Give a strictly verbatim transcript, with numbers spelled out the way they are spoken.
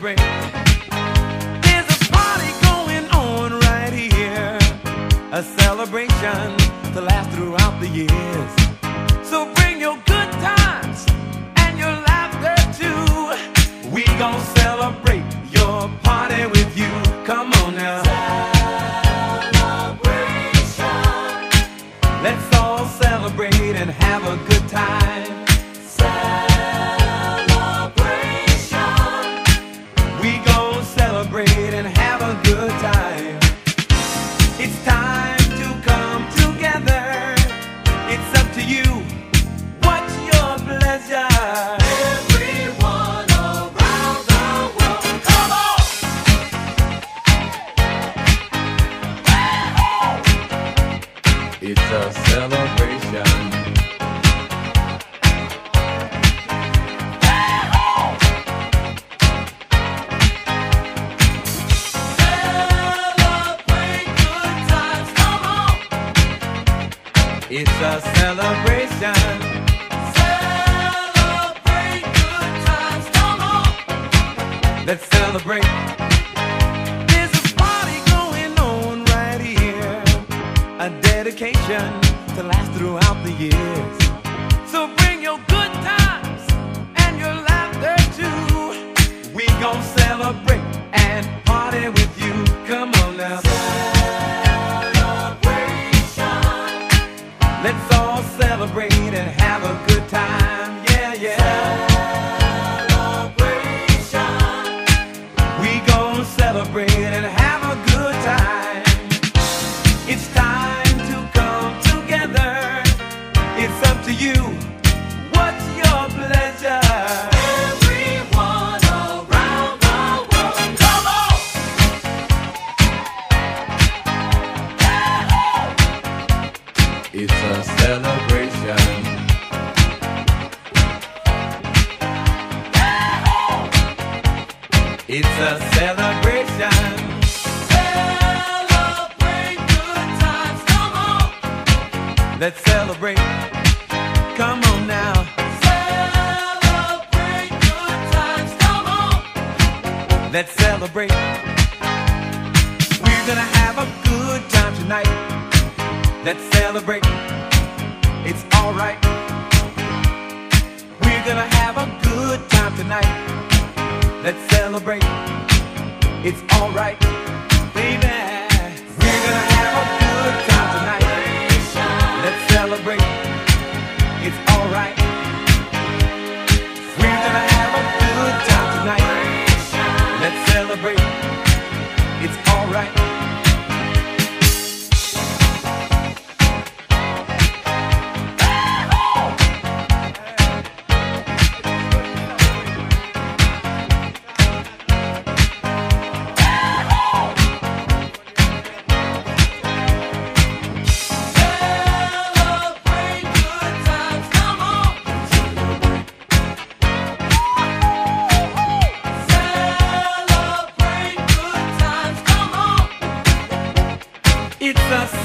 celebrate. There's a party going on right here, a celebration to last throughout the years. So bring your good times and your laughter too. We gon' celebrate your party with you. Come on now. Celebration. Let's all celebrate and have a good time. Celebration. We gon' celebrate and have a good time. It's time to come together. It's up to you. What's your pleasure? Everyone around the world, come on! It's a celebration. It's a celebration. Celebrate good times, come on. Let's celebrate. There's a party going on right here, a dedication to last throughout the years. So bring your good times and your laughter too. We gon' celebrate and party with you. Come on now. Let's all celebrate and have a good time, yeah, yeah. Celebration. We gon' celebrate and have a good time. It's time to come together. It's up to you. What's your pleasure? Everyone around the world, come on! It's a celebration. It's a celebration. Celebrate good times, come on. Let's celebrate. Come on now. Celebrate good times, come on. Let's celebrate. We're gonna have a good time tonight. Let's celebrate. It's alright. We're gonna have a good time tonight. Let's celebrate. It's alright, baby. We're gonna have a good time tonight. Let's celebrate. It's alright. We're gonna have a good time tonight. Let's celebrate. It's alright. It's a